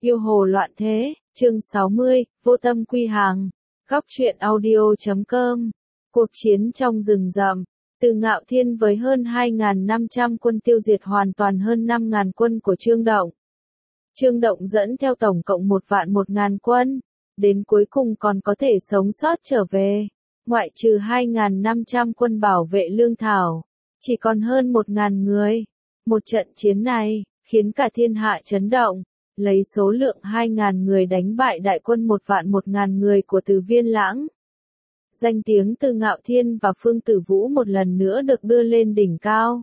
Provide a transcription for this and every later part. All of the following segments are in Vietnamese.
Yêu hồ loạn thế, chương 60, vô tâm quy hàng. Góc truyện audio.com. Cuộc chiến trong rừng rậm. Từ Ngạo Thiên với hơn 2.500 quân tiêu diệt hoàn toàn hơn 5.000 quân của Trương Động. Trương Động dẫn theo tổng cộng 1.000 quân, đến cuối cùng còn có thể sống sót trở về. Ngoại trừ 2.500 quân bảo vệ lương thảo, chỉ còn hơn 1.000 người. Một trận chiến này, khiến cả thiên hạ chấn động. Lấy số lượng 2.000 người đánh bại đại quân 1.000 người của Từ Viên Lãng. Danh tiếng Từ Ngạo Thiên và Phương Tử Vũ một lần nữa được đưa lên đỉnh cao.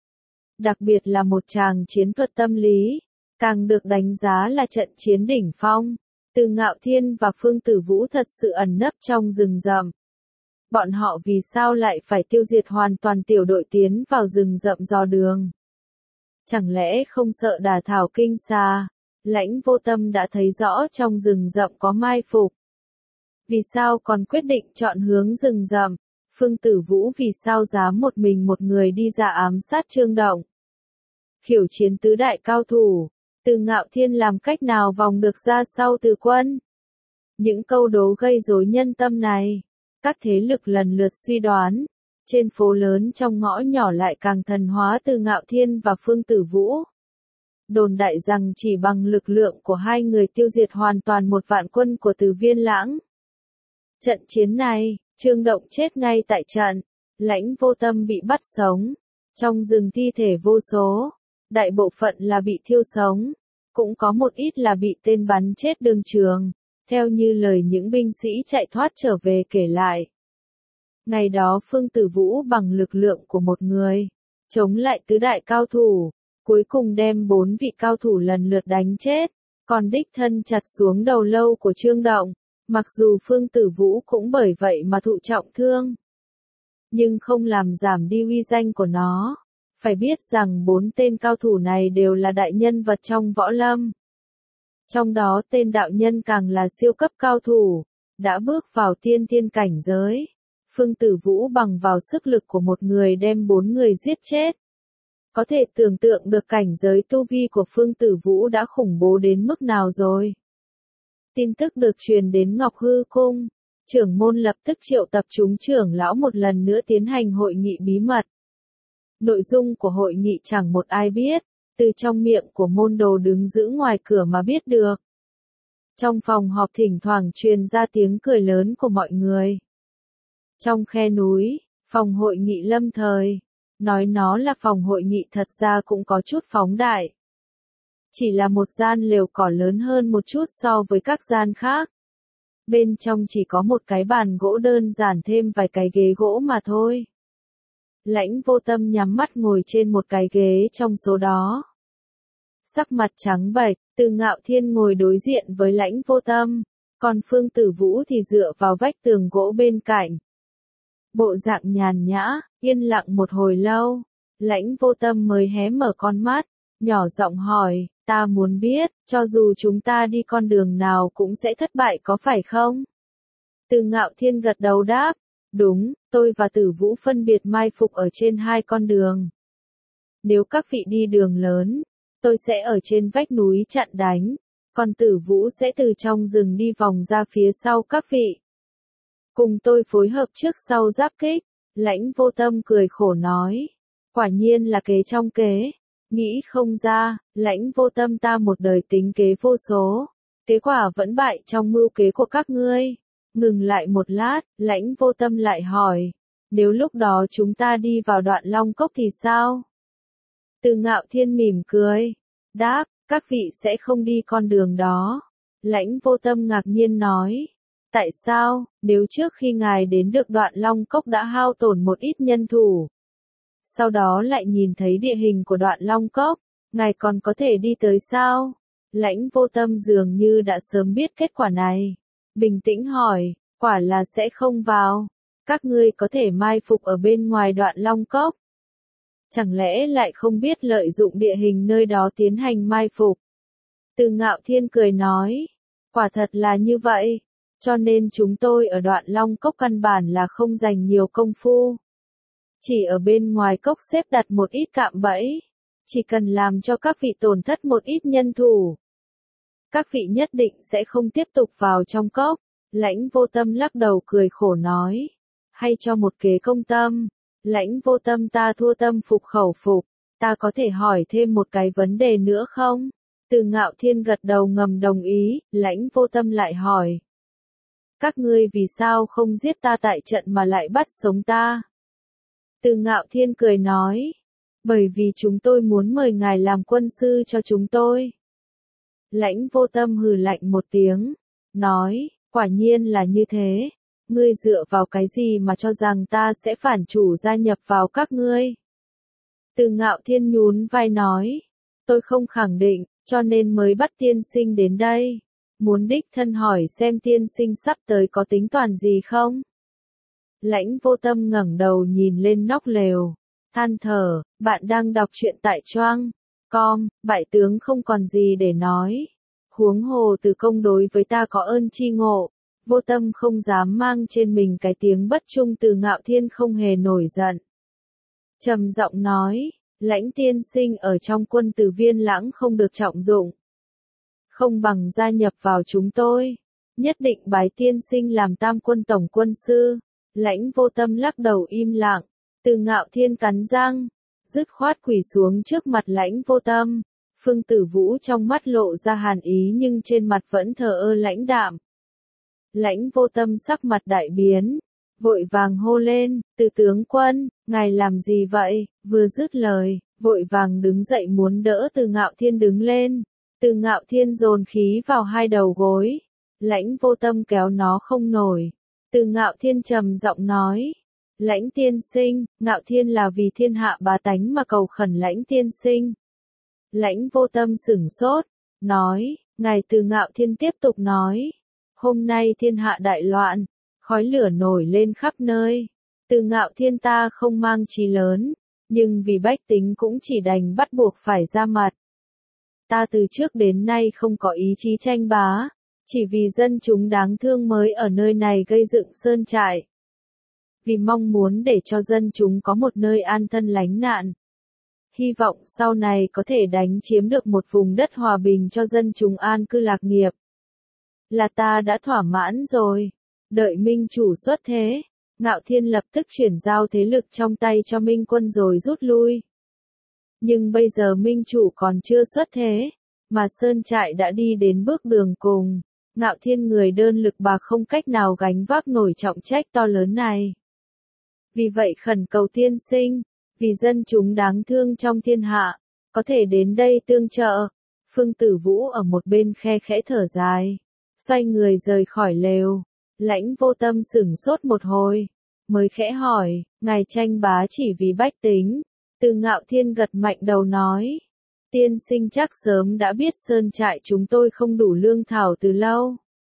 Đặc biệt là một tràng chiến thuật tâm lý, càng được đánh giá là trận chiến đỉnh phong. Từ Ngạo Thiên và Phương Tử Vũ thật sự ẩn nấp trong rừng rậm. Bọn họ vì sao lại phải tiêu diệt hoàn toàn tiểu đội tiến vào rừng rậm dò đường? Chẳng lẽ không sợ đả thảo kinh xà? Lãnh Vô Tâm đã thấy rõ trong rừng rậm có mai phục. Vì sao còn quyết định chọn hướng rừng rậm? Phương Tử Vũ vì sao dám một mình một người đi ra ám sát Trương Động? Khiêu chiến tứ đại cao thủ, Từ Ngạo Thiên làm cách nào vòng được ra sau Từ Quân? Những câu đố gây rối nhân tâm này, các thế lực lần lượt suy đoán. Trên phố lớn trong ngõ nhỏ lại càng thần hóa Từ Ngạo Thiên và Phương Tử Vũ. Đồn đại rằng chỉ bằng lực lượng của hai người tiêu diệt hoàn toàn 1.000 quân của Từ Viên Lãng. Trận chiến này, Trương Động chết ngay tại trận, Lãnh Vô Tâm bị bắt sống. Trong rừng thi thể vô số, đại bộ phận là bị thiêu sống, cũng có một ít là bị tên bắn chết đường trường, theo như lời những binh sĩ chạy thoát trở về kể lại. Ngày đó Phương Tử Vũ bằng lực lượng của một người, chống lại tứ đại cao thủ. Cuối cùng đem 4 vị cao thủ lần lượt đánh chết, còn đích thân chặt xuống đầu lâu của Trương Động, mặc dù Phương Tử Vũ cũng bởi vậy mà thụ trọng thương. Nhưng không làm giảm đi uy danh của nó. Phải biết rằng 4 tên cao thủ này đều là đại nhân vật trong võ lâm. Trong đó tên đạo nhân càng là siêu cấp cao thủ, đã bước vào tiên thiên cảnh giới. Phương Tử Vũ bằng vào sức lực của một người đem 4 người giết chết. Có thể tưởng tượng được cảnh giới tu vi của Phương Tử Vũ đã khủng bố đến mức nào rồi. Tin tức được truyền đến Ngọc Hư Cung, trưởng môn lập tức triệu tập chúng trưởng lão một lần nữa tiến hành hội nghị bí mật. Nội dung của hội nghị chẳng một ai biết, từ trong miệng của môn đồ đứng giữ ngoài cửa mà biết được. Trong phòng họp thỉnh thoảng truyền ra tiếng cười lớn của mọi người. Trong khe núi, phòng hội nghị lâm thời. Nói nó là phòng hội nghị thật ra cũng có chút phóng đại. Chỉ là một gian lều cỏ lớn hơn một chút so với các gian khác. Bên trong chỉ có một cái bàn gỗ đơn giản thêm vài cái ghế gỗ mà thôi. Lãnh Vô Tâm nhắm mắt ngồi trên một cái ghế trong số đó. Sắc mặt trắng bệch, Từ Ngạo Thiên ngồi đối diện với Lãnh Vô Tâm, còn Phương Tử Vũ thì dựa vào vách tường gỗ bên cạnh. Bộ dạng nhàn nhã, yên lặng một hồi lâu, Lãnh Vô Tâm mới hé mở con mắt, nhỏ giọng hỏi, ta muốn biết, cho dù chúng ta đi con đường nào cũng sẽ thất bại có phải không? Từ Ngạo Thiên gật đầu đáp, đúng, tôi và Tử Vũ phân biệt mai phục ở trên 2 con đường. Nếu các vị đi đường lớn, tôi sẽ ở trên vách núi chặn đánh, còn Tử Vũ sẽ từ trong rừng đi vòng ra phía sau các vị. Cùng tôi phối hợp trước sau giáp kích, Lãnh Vô Tâm cười khổ nói. Quả nhiên là kế trong kế. Nghĩ không ra, Lãnh Vô Tâm ta một đời tính kế vô số. Kết quả vẫn bại trong mưu kế của các ngươi. Ngừng lại một lát, Lãnh Vô Tâm lại hỏi. Nếu lúc đó chúng ta đi vào Đoạn Long Cốc thì sao? Từ Ngạo Thiên mỉm cười. Đáp, các vị sẽ không đi con đường đó. Lãnh Vô Tâm ngạc nhiên nói. Tại sao, nếu trước khi ngài đến được Đoạn Long Cốc đã hao tổn một ít nhân thủ, sau đó lại nhìn thấy địa hình của Đoạn Long Cốc, ngài còn có thể đi tới sao? Lãnh Vô Tâm dường như đã sớm biết kết quả này. Bình tĩnh hỏi, quả là sẽ không vào. Các ngươi có thể mai phục ở bên ngoài Đoạn Long Cốc. Chẳng lẽ lại không biết lợi dụng địa hình nơi đó tiến hành mai phục? Từ Ngạo Thiên cười nói, quả thật là như vậy. Cho nên chúng tôi ở Đoạn Long Cốc căn bản là không dành nhiều công phu. Chỉ ở bên ngoài cốc xếp đặt một ít cạm bẫy. Chỉ cần làm cho các vị tổn thất một ít nhân thủ. Các vị nhất định sẽ không tiếp tục vào trong cốc. Lãnh Vô Tâm lắc đầu cười khổ nói. Hay cho một kế công tâm. Lãnh Vô Tâm ta thua tâm phục khẩu phục. Ta có thể hỏi thêm một cái vấn đề nữa không? Từ Ngạo Thiên gật đầu ngầm đồng ý, Lãnh Vô Tâm lại hỏi. Các ngươi vì sao không giết ta tại trận mà lại bắt sống ta? Từ Ngạo Thiên cười nói. Bởi vì chúng tôi muốn mời ngài làm quân sư cho chúng tôi. Lãnh Vô Tâm hừ lạnh một tiếng. Nói, quả nhiên là như thế. Ngươi dựa vào cái gì mà cho rằng ta sẽ phản chủ gia nhập vào các ngươi? Từ Ngạo Thiên nhún vai nói. Tôi không khẳng định, cho nên mới bắt tiên sinh đến đây. Muốn đích thân hỏi xem tiên sinh sắp tới có tính toán gì không? Lãnh Vô Tâm ngẩng đầu nhìn lên nóc lều. Than thở, bạn đang đọc truyện tại Choang.com, bại tướng không còn gì để nói. Huống hồ Từ công đối với ta có ơn chi ngộ. Vô Tâm không dám mang trên mình cái tiếng bất trung. Từ Ngạo Thiên không hề nổi giận. Trầm giọng nói, Lãnh tiên sinh ở trong quân Từ Viên Lãng không được trọng dụng. Không bằng gia nhập vào chúng tôi. Nhất định bái tiên sinh làm tam quân tổng quân sư. Lãnh Vô Tâm lắc đầu im lặng. Từ Ngạo Thiên cắn răng, dứt khoát quỳ xuống trước mặt Lãnh Vô Tâm. Phương Tử Vũ trong mắt lộ ra hàn ý nhưng trên mặt vẫn thờ ơ lãnh đạm. Lãnh Vô Tâm sắc mặt đại biến, vội vàng hô lên, Từ tướng quân, ngài làm gì vậy? Vừa dứt lời, vội vàng đứng dậy muốn đỡ Từ Ngạo Thiên đứng lên. Từ Ngạo Thiên dồn khí vào hai đầu gối. Lãnh Vô Tâm kéo nó không nổi. Từ Ngạo Thiên trầm giọng nói. Lãnh tiên sinh, Ngạo Thiên là vì thiên hạ bá tánh mà cầu khẩn Lãnh tiên sinh. Lãnh Vô Tâm sửng sốt, nói, ngài Từ Ngạo Thiên tiếp tục nói. Hôm nay thiên hạ đại loạn, khói lửa nổi lên khắp nơi. Từ Ngạo Thiên ta không mang chí lớn, nhưng vì bách tính cũng chỉ đành bắt buộc phải ra mặt. Ta từ trước đến nay không có ý chí tranh bá, chỉ vì dân chúng đáng thương mới ở nơi này gây dựng sơn trại. Vì mong muốn để cho dân chúng có một nơi an thân lánh nạn. Hy vọng sau này có thể đánh chiếm được một vùng đất hòa bình cho dân chúng an cư lạc nghiệp. Là ta đã thỏa mãn rồi. Đợi Minh chủ xuất thế, Ngạo Thiên lập tức chuyển giao thế lực trong tay cho Minh quân rồi rút lui. Nhưng bây giờ Minh chủ còn chưa xuất thế, mà sơn trại đã đi đến bước đường cùng. Ngạo Thiên người đơn lực bạc không cách nào gánh vác nổi trọng trách to lớn này. Vì vậy khẩn cầu tiên sinh, vì dân chúng đáng thương trong thiên hạ, có thể đến đây tương trợ. Phương Tử Vũ ở một bên khe khẽ thở dài, xoay người rời khỏi lều. Lãnh Vô Tâm sửng sốt một hồi, mới khẽ hỏi, ngài tranh bá chỉ vì bách tính? Từ Ngạo Thiên gật mạnh đầu nói, tiên sinh chắc sớm đã biết sơn trại chúng tôi không đủ lương thảo từ lâu.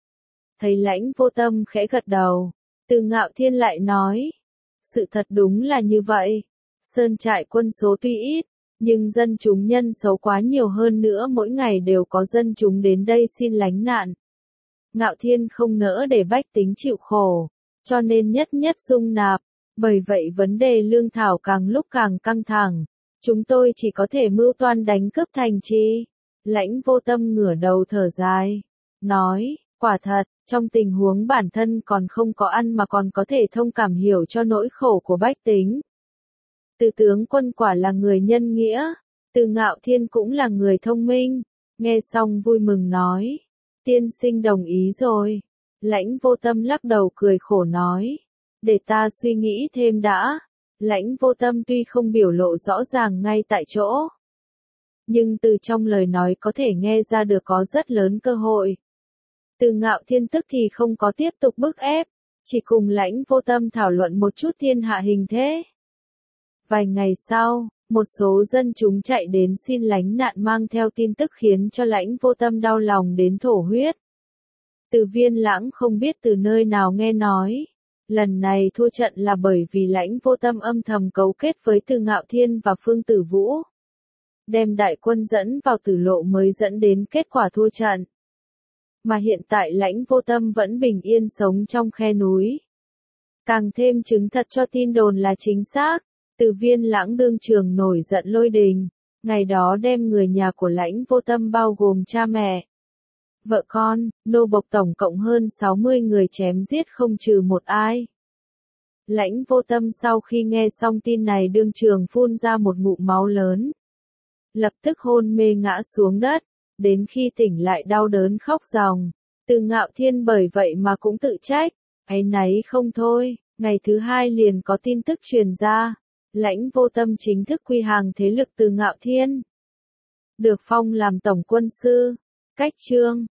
Thấy Lãnh Vô Tâm khẽ gật đầu, Từ Ngạo Thiên lại nói, sự thật đúng là như vậy. Sơn trại quân số tuy ít, nhưng dân chúng nhân số quá nhiều hơn nữa, mỗi ngày đều có dân chúng đến đây xin lánh nạn. Ngạo Thiên không nỡ để bách tính chịu khổ, cho nên nhất nhất dung nạp. Bởi vậy vấn đề lương thảo càng lúc càng căng thẳng. Chúng tôi chỉ có thể mưu toan đánh cướp thành trì. Lãnh Vô Tâm ngửa đầu thở dài, nói, quả thật, trong tình huống bản thân còn không có ăn mà còn có thể thông cảm hiểu cho nỗi khổ của bách tính. Từ tướng quân quả là người nhân nghĩa. Từ Ngạo Thiên cũng là người thông minh. Nghe xong vui mừng nói, tiên sinh đồng ý rồi. Lãnh Vô Tâm lắc đầu cười khổ nói, để ta suy nghĩ thêm đã. Lãnh Vô Tâm tuy không biểu lộ rõ ràng ngay tại chỗ, nhưng từ trong lời nói có thể nghe ra được có rất lớn cơ hội. Từ Ngạo Thiên tức thì không có tiếp tục bức ép, chỉ cùng Lãnh Vô Tâm thảo luận một chút thiên hạ hình thế. Vài ngày sau, một số dân chúng chạy đến xin lánh nạn mang theo tin tức khiến cho Lãnh Vô Tâm đau lòng đến thổ huyết. Từ Viên Lãng không biết từ nơi nào nghe nói, lần này thua trận là bởi vì Lãnh Vô Tâm âm thầm cấu kết với Từ Ngạo Thiên và Phương Tử Vũ, đem đại quân dẫn vào tử lộ mới dẫn đến kết quả thua trận. Mà hiện tại Lãnh Vô Tâm vẫn bình yên sống trong khe núi. Càng thêm chứng thật cho tin đồn là chính xác. Từ Viên Lãng đương trường nổi giận lôi đình, ngày đó đem người nhà của Lãnh Vô Tâm bao gồm cha mẹ, vợ con, nô bộc tổng cộng hơn 60 người chém giết không trừ một ai. Lãnh Vô Tâm sau khi nghe xong tin này đương trường phun ra một ngụm máu lớn. Lập tức hôn mê ngã xuống đất, đến khi tỉnh lại đau đớn khóc ròng. Từ Ngạo Thiên bởi vậy mà cũng tự trách, áy náy không thôi, ngày thứ hai liền có tin tức truyền ra. Lãnh Vô Tâm chính thức quy hàng thế lực Từ Ngạo Thiên. Được phong làm tổng quân sư. Cách chương